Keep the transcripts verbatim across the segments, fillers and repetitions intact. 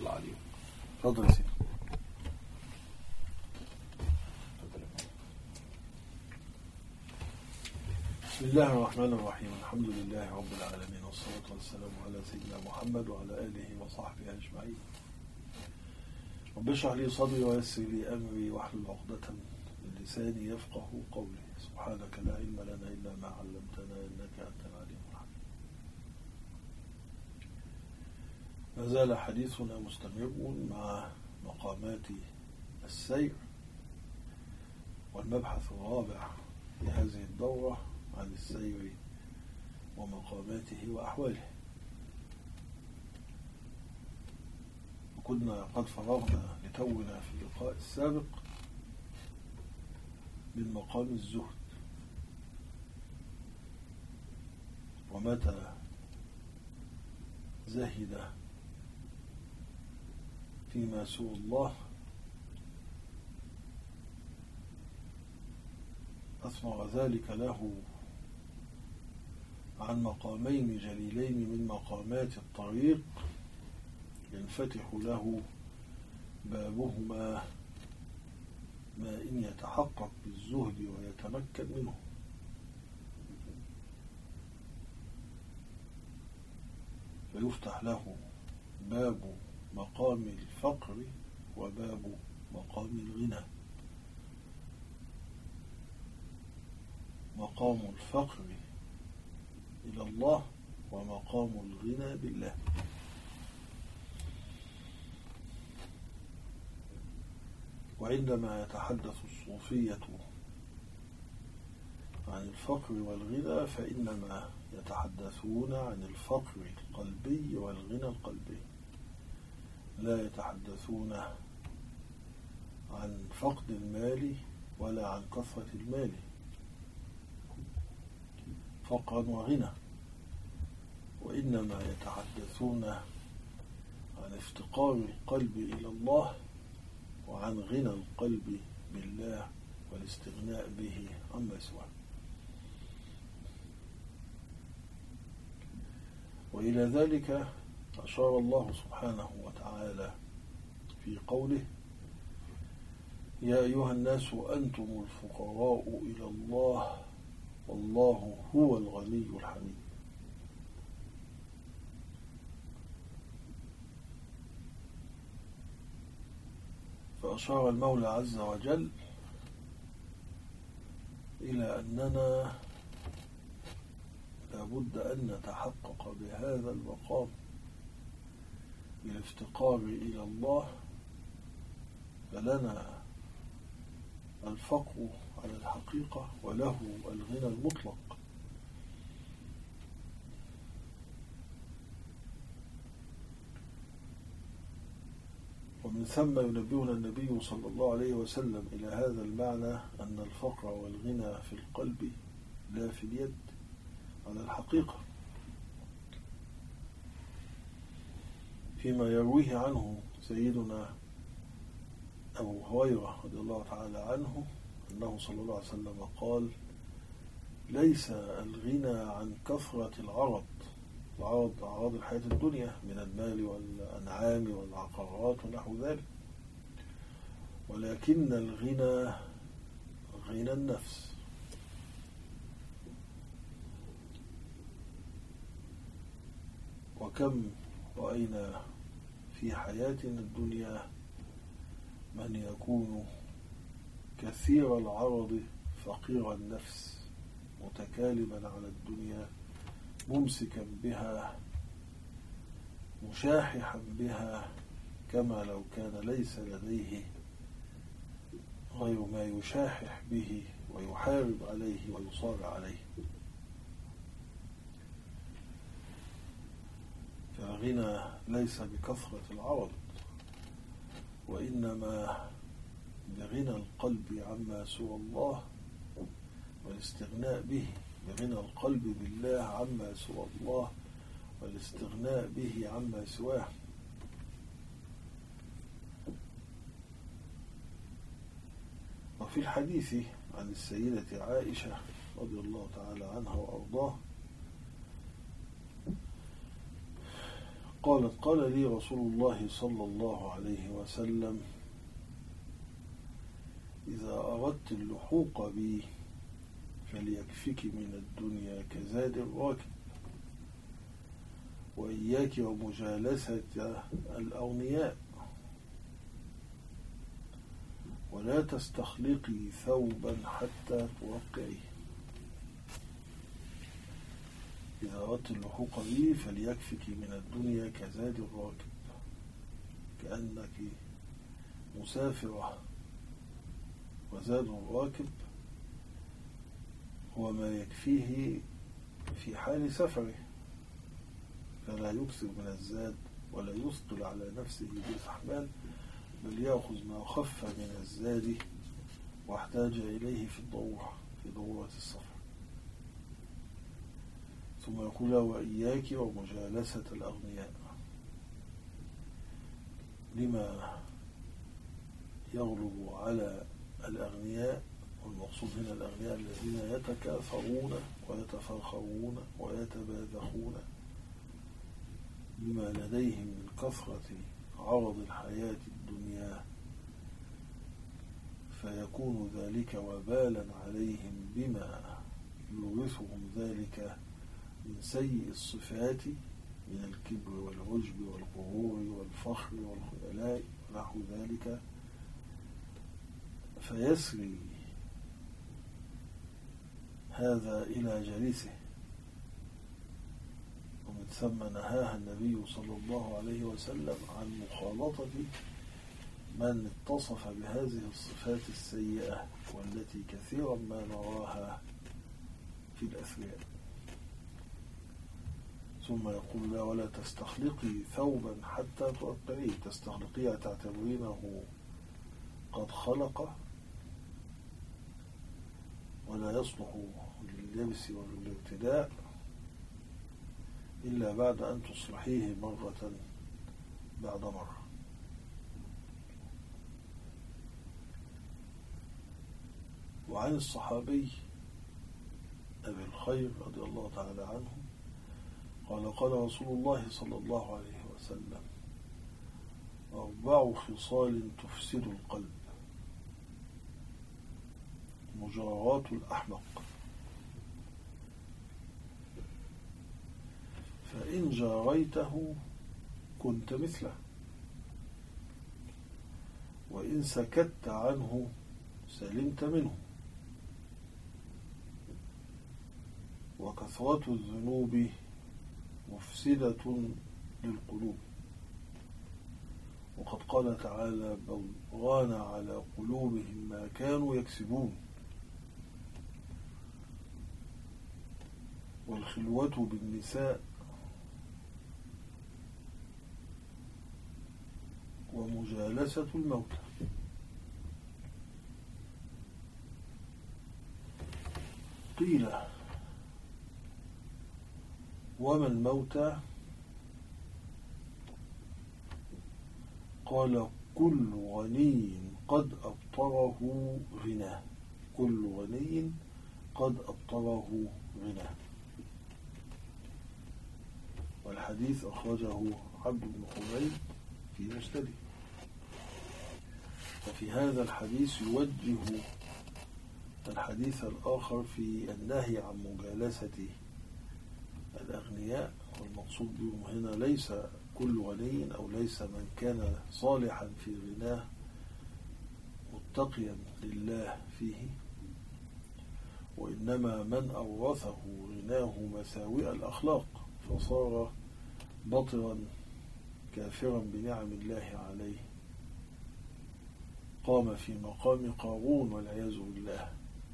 الله عليه. تفضل يا سيدي. بسم الله الرحمن الرحيم. الحمد لله رب العالمين، والصلاة والسلام على سيدنا محمد وعلى آله وصحبه أجمعين. رب اشرح لي صدري ويسر لي أمري واحلل عقدة من لساني يفقه قولي. سبحانك لا علم لنا إلا ما علمتنا إنك أنت العليم الحكيم. ما زال حديثنا مستمر مع مقامات السير، والمبحث الرابع في هذه الدورة عن السير ومقاماته وأحواله. وكنا قد فرغنا لتونا في اللقاء السابق من مقام الزهد، ومتى زهد فيما سوى الله أثمر ذلك له عن مقامين جليلين من مقامات الطريق ينفتح له بابهما ما إن يتحقق بالزهد ويتمكن منه. فيفتح له باب مقام الفقر وباب مقام الغنى. مقام الفقر إلى الله ومقام الغنى بالله. وعندما يتحدث الصوفية عن الفقر والغنى فإنما يتحدثون عن الفقر القلبي والغنى القلبي، لا يتحدثون عن فقد المال ولا عن كثرة المال، فقرا وغنى، وإنما يتحدثون عن افتقار القلب إلى الله وعن غنى القلب بالله والاستغناء به عما سواه. وإلى ذلك أشار الله سبحانه وتعالى في قوله: يا أيها الناس أنتم الفقراء إلى الله والله هو الغني الحميد. فأشار المولى عز وجل إلى أننا لابد أن نتحقق بهذا المقام بالافتقار إلى الله، فلنا الفقر على الحقيقة وله الغنى المطلق. ومن ثم ينبهنا النبي صلى الله عليه وسلم إلى هذا المعنى، أن الفقر والغنى في القلب لا في اليد، على الحقيقة، فيما يرويه عنه سيدنا أبو هريرة رضي الله تعالى عنه أنه صلى الله عليه وسلم قال: ليس الغنى عن كثرة العرض، العرض أعراض الحياة الدنيا من المال والأنعام والعقارات ونحو ذلك، ولكن الغنى غنى النفس. وكم رأينا في حياتنا الدنيا من يكون كثير العرض فقير النفس، متكالبا على الدنيا، ممسكا بها، مشاححا بها، كما لو كان ليس لديه غير ما يشاحح به ويحارب عليه ويصارع عليه. فالغنى ليس بكثرة العرض، وإنما بغنى القلب عما سوى الله والاستغناء به، بغنى القلب بالله عما سوى الله والاستغناء به عما سواه. وفي الحديث عن السيدة عائشة رضي الله تعالى عنها وأرضاه قالت قال لي رسول الله صلى الله عليه وسلم إذا أردت اللحوق بي فليكفك من الدنيا كزاد الراكب وإياك ومجالسة الأغنياء ولا تستخلقي ثوبا حتى توقعيه. إذا أردت اللحوق بي فليكفك من الدنيا كزاد الراكب، كأنك مسافرة، وزاد الراكب هو ما يكفيه في حال سفره، فلا يكثر من الزاد ولا يثقل على نفسه بالأحمال، بل يأخذ ما خف من الزاد واحتاج إليه في الضرورة في ضرورة السفر. ثم يقول وإياك ومجالسة الأغنياء، لما يغلب على الأغنياء، والمقصود هنا الأغنياء الذين يتكاثرون ويتفاخرون ويتباذخون بما لديهم من كثرة عرض الحياة الدنيا، فيكون ذلك وبالا عليهم بما يورثهم ذلك من سيء الصفات من الكبر والعجب والغرور والفخر والخيلاء ونحو ذلك، فيسري هذا إلى جليسه. ومن ثم نهاها النبي صلى الله عليه وسلم عن مخالطة من اتصف بهذه الصفات السيئة والتي كثيرا ما نراها في الأثرياء. ثم يقول لا ولا تستخلقي ثوبا حتى توقعيه. تستخلقيه تعتبرينه قد خلق ولا يصلح لللبس وللارتداء إلا بعد أن تصلحيه مرة بعد مرة. وعن الصحابي أبي الخير رضي الله تعالى عنه قال قال رسول الله صلى الله عليه وسلم أربع خصال تفسد القلب: مجاراة الأحمق، فإن جاريته كنت مثله، وإن سكت عنه سلمت منه، وكثرة الذنوب مفسدة للقلوب. وقد قال تعالى بل ران على قلوبهم ما كانوا يكسبون. والخلوة بالنساء ومجالسة الموتى. قيل وما الموتى؟ قال كل غني قد أبطره غناه، كل غني قد أبطره غناه. والحديث أخرجه عبد بن حميد في مسنده. وفي هذا الحديث يوجه الحديث الآخر في النهي عن مجالسة الأغنياء، والمقصود بهم هنا ليس كل غني أو ليس من كان صالحا في غناه متقيا لله فيه، وإنما من أورثه غناه مساوئ الأخلاق فصار بطرا كافرا بنعم الله عليه، قام في مقام قارون والعياذ بالله.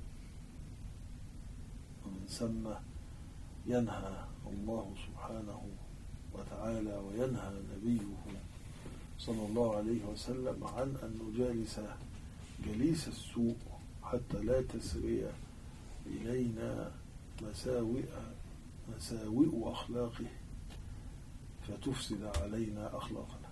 ومن ثم ينهى الله سبحانه وتعالى وينهى نبيه صلى الله عليه وسلم عن أن نجالس جليس السوء حتى لا تسري إلينا مساوئ مساوئ أخلاقه فتفسد علينا أخلاقنا.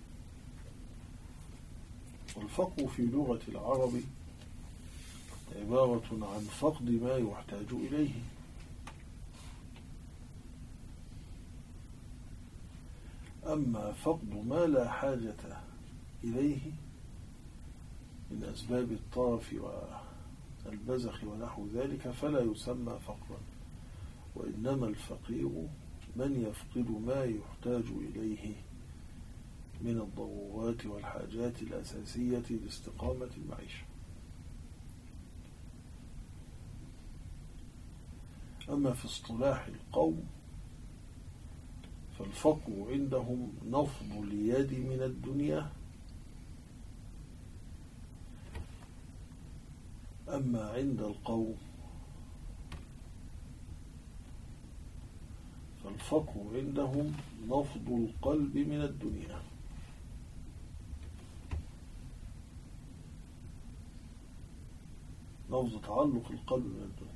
والفقه في لغة العرب عبارة عن فقد ما يحتاج إليه. أما فقد ما لا حاجة إليه من أسباب الطرف والبزخ ونحو ذلك فلا يسمى فقرا، وإنما الفقير من يفقد ما يحتاج إليه من الضرورات والحاجات الأساسية لاستقامة المعيشة. أما في اصطلاح القوم فالفقر عندهم نفض اليد من الدنيا، أما عند القوم فالفقر عندهم نفض القلب من الدنيا. نفض تعلق القلب من الدنيا.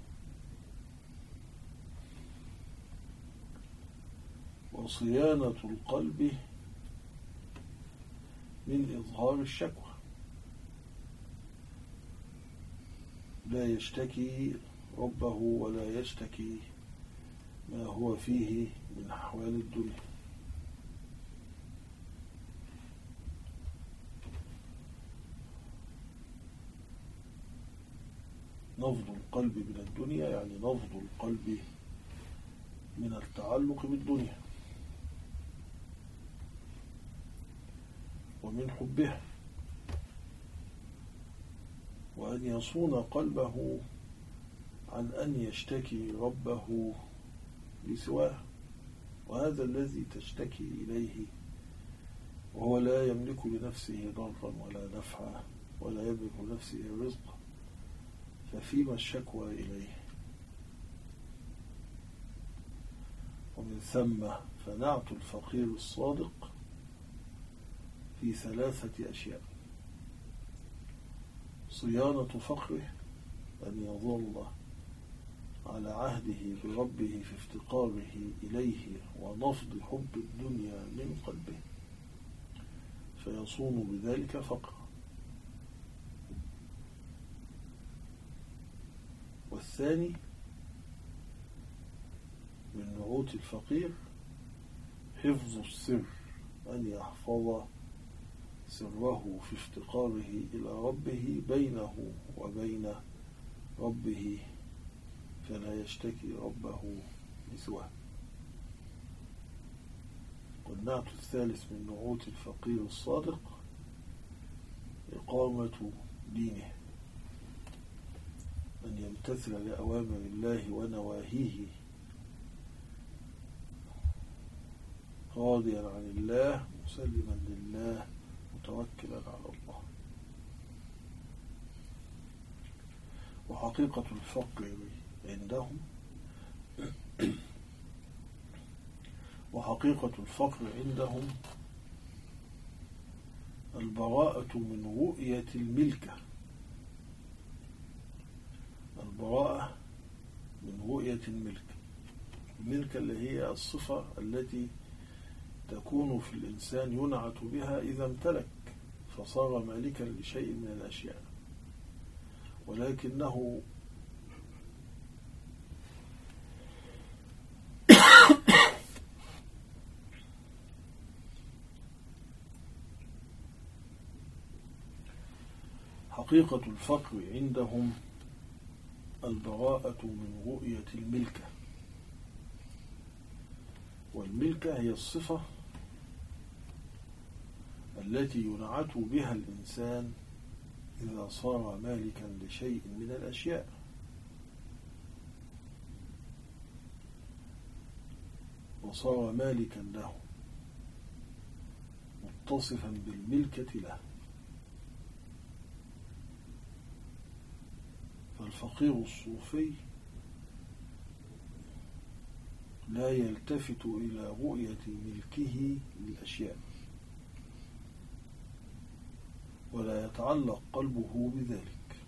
وصيانة القلب من إظهار الشكوى، لا يشتكي ربه ولا يشتكي ما هو فيه من أحوال الدنيا. نفض القلب من الدنيا يعني نفض القلب من التعلق بالدنيا ومن حبها، وأن يصون قلبه عن أن يشتكي ربه بسواه، وهذا الذي تشتكي إليه وهو لا يملك لنفسه ضرا ولا نفعا ولا يملك لنفسه الرزق، ففيما الشكوى إليه؟ ومن ثم فنعت الفقير الصادق في ثلاثة أشياء: صيانة فقره، أن يظل على عهده بربه في افتقاره إليه ونفض حب الدنيا من قلبه فيصون بذلك فقره. والثاني من نعوت الفقير حفظ السر، أن يحفظ سره في افتقاره إلى ربه بينه وبين ربه فلا يشتكي ربه بسواه. والنعت الثالث من نعوت الفقير الصادق إقامة دينه، أن يمتثل لأوامر الله ونواهيه راضيا عن الله مسلما لله متوكلا على الله. وحقيقة الفقر عندهم وحقيقة الفقر عندهم البراءة من رؤية الملكة، البراءة من رؤية الملكة. الملكة اللي هي الصفة التي تكون في الإنسان ينعت بها إذا امتلك فصار مالكا لشيء من الأشياء، ولكنه حقيقة الفقر عندهم البراءة من رؤية الملكة. والملكة هي الصفة التي ينعت بها الإنسان إذا صار مالكا لشيء من الأشياء، وصار مالكا له متصفا بالملكة له. فالفقير الصوفي لا يلتفت إلى رؤية ملكه للأشياء ولا يتعلق قلبه بذلك،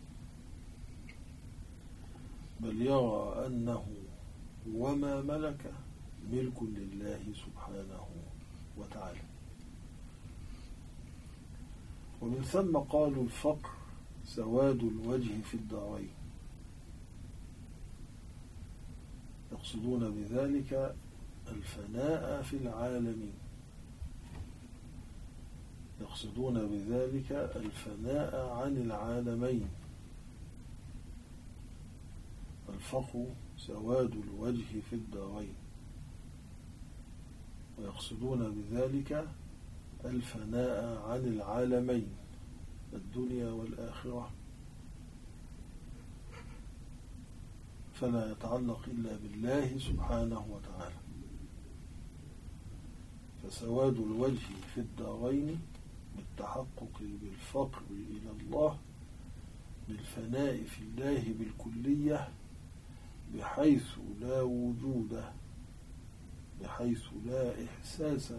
بل يرى أنه وما ملك ملك لله سبحانه وتعالى. ومن ثم قالوا الفقر سواد الوجه في الدارين، يقصدون بذلك الفناء في العالمين، يقصدون بذلك الفناء عن العالمين. الفقر سواد الوجه في الدارين، ويقصدون بذلك الفناء عن العالمين الدنيا والآخرة، فلا يتعلق إلا بالله سبحانه وتعالى. فسواد الوجه في الدارين بالتحقق بالفقر إلى الله، بالفناء في الله بالكلية، بحيث لا وجود، بحيث لا إحساس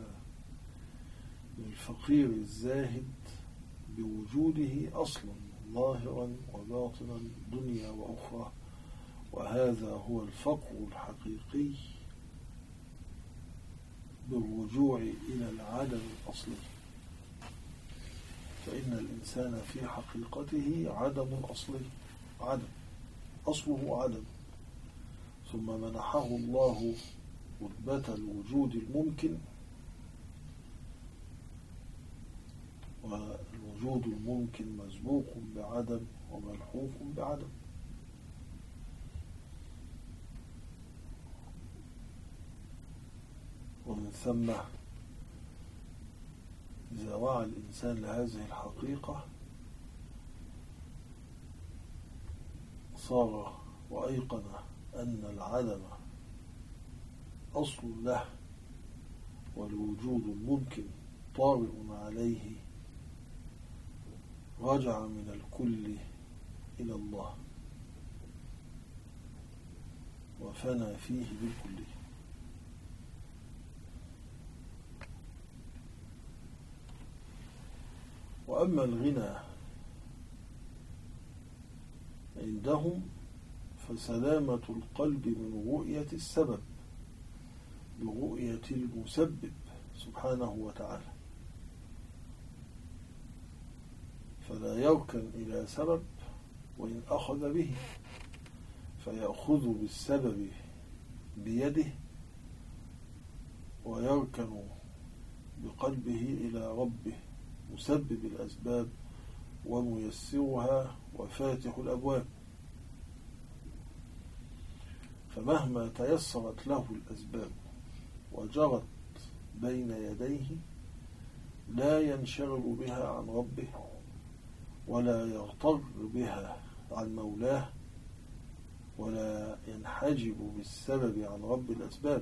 للفقير الزاهد بوجوده أصلا ظاهرا وباطنا دنيا وأخرى. وهذا هو الفقر الحقيقي بالرجوع إلى العدم الأصلي، فإن الإنسان في حقيقته عدم أصلي، عدم أصله عدم، ثم منحه الله رتبة الوجود الممكن، والوجود الممكن مسبوق بعدم وملحوق بعدم. ومن ثم إذا وعى الإنسان لهذه الحقيقة صار وأيقن أن العدم أصل له، والوجود الممكن طارئ عليه، رجع من الكل إلى الله وفنى فيه بالكلية. وأما الغنى عندهم فسلامة القلب من رؤية السبب برؤية المسبب سبحانه وتعالى، فلا يركن إلى سبب وإن أخذ به، فيأخذ بالسبب بيده ويركن بقلبه إلى ربه مسبب الأسباب وميسرها وفاتح الأبواب. فمهما تيسرت له الأسباب وجرت بين يديه لا ينشغل بها عن ربه ولا يغتر بها عن مولاه ولا ينحجب بالسبب عن رب الأسباب،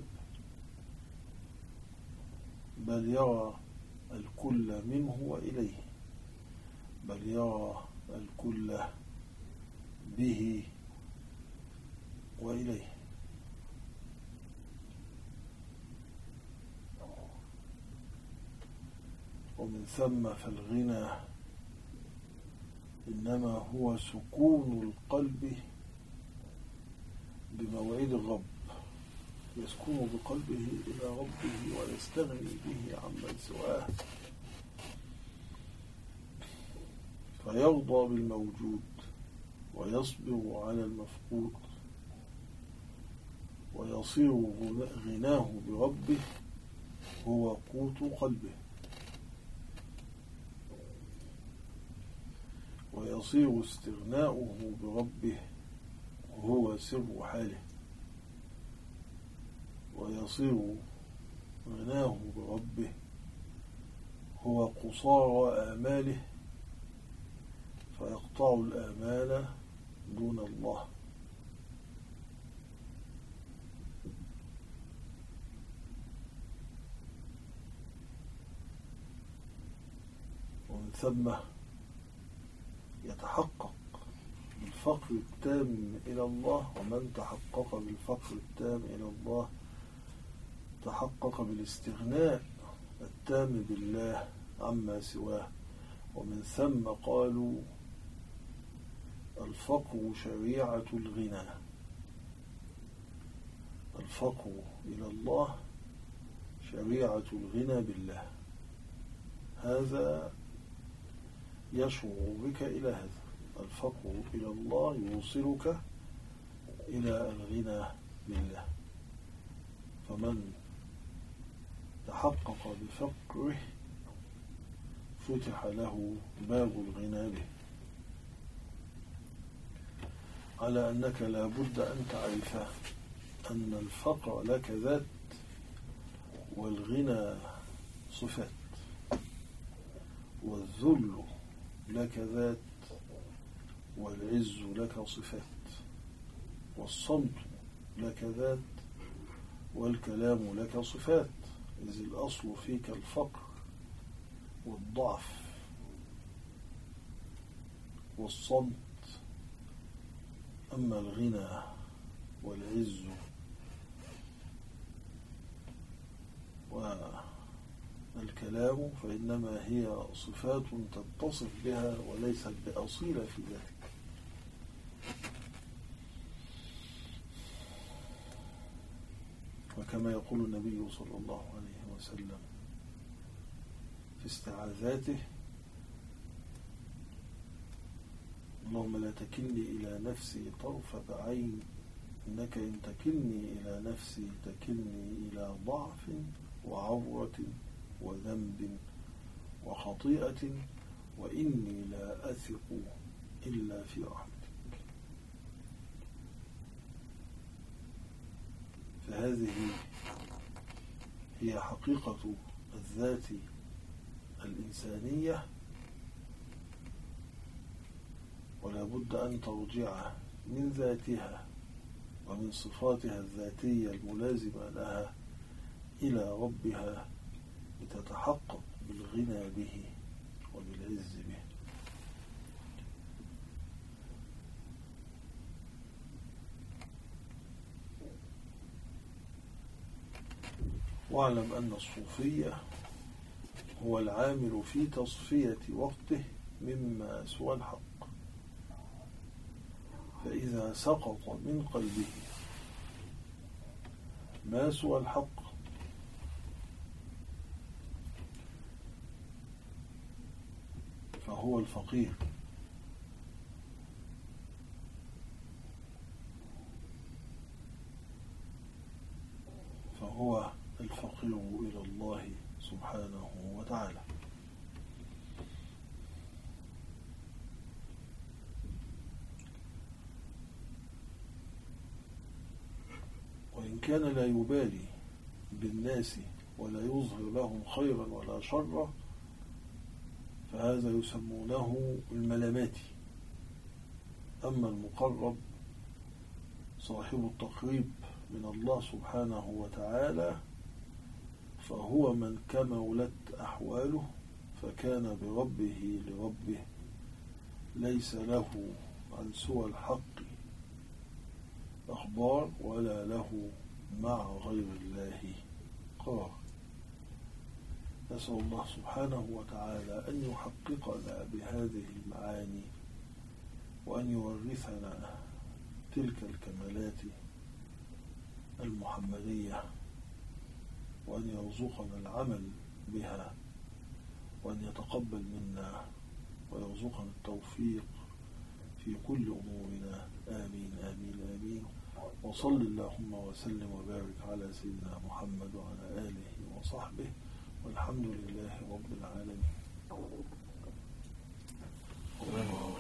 بل يرى الكل منه وإليه، بل يرى الكل به وإليه. ومن ثم فالغنى إنما هو سكون القلب بموعد الرب، يسكن بقلبه إلى ربه ويستغني به عمن سواه، فيرضى بالموجود ويصبر على المفقود، ويصير غناه بربه هو قوت قلبه، ويصير استغناؤه بربه هو سر حاله، ويصير غناه بربه هو قصارى آماله، فيقطع الآمال دون الله. ومن ثم يتحقق بالفقر التام إلى الله، ومن تحقق بالفقر التام إلى الله تحقق بالاستغناء التام بالله عما سواه. ومن ثم قالوا الفقر شريعة الغنى، الفقر إلى الله شريعة الغنى بالله. هذا يشعر بك إلى هذا، الفقر إلى الله يوصلك إلى الغنى بالله. فمن تحقق بفقره فتح له باب الغنى به، على أنك لا بد أن تعرف أن الفقر لك ذات والغنى صفات، والذل لك ذات والعز لك صفات، والصمت لك ذات والكلام لك صفات، إذ الأصل فيك الفقر والضعف والصمت. أما الغنى والعز والكلام فإنما هي صفات تتصف بها وليست بأصيلة في ذاتك. وكما يقول النبي صلى الله عليه وسلم في استعاذاته: اللهم لا تكلني إلى نفسي طرفة عين، إنك إن تكلني إلى نفسي تكلني إلى ضعف وعورة وذنب وخطيئة، وإني لا أثق إلا في رحمتك. فهذه هي حقيقة الذات الإنسانية، ولا بد أن ترجع من ذاتها ومن صفاتها الذاتية الملازمة لها إلى ربها لتتحقق بالغنى به وبالعز به. واعلم أن الصوفية هو العامل في تصفية وقته مما سوى الحق، فإذا سقط من قلبه ما سوى الحق فهو الفقير، فهو الفقير إلى الله سبحانه وتعالى. وإن كان لا يبالي بالناس ولا يظهر لهم خيرا ولا شرا فهذا يسمونه الملاماتي. أما المقرب صاحب التقريب من الله سبحانه وتعالى فهو من كملت أحواله فكان بربه لربه، ليس له عن سوى الحق أخبار ولا له مع غير الله قرار. نسأل الله سبحانه وتعالى أن يحققنا بهذه المعاني وأن يورثنا تلك الكمالات المحمدية، وأن يرزقنا العمل بها، وأن يتقبل منا ويرزقنا التوفيق في كل أمورنا. آمين آمين آمين. وصل اللهم وسلم وبارك على سيدنا محمد وعلى آله وصحبه، والحمد لله رب العالمين.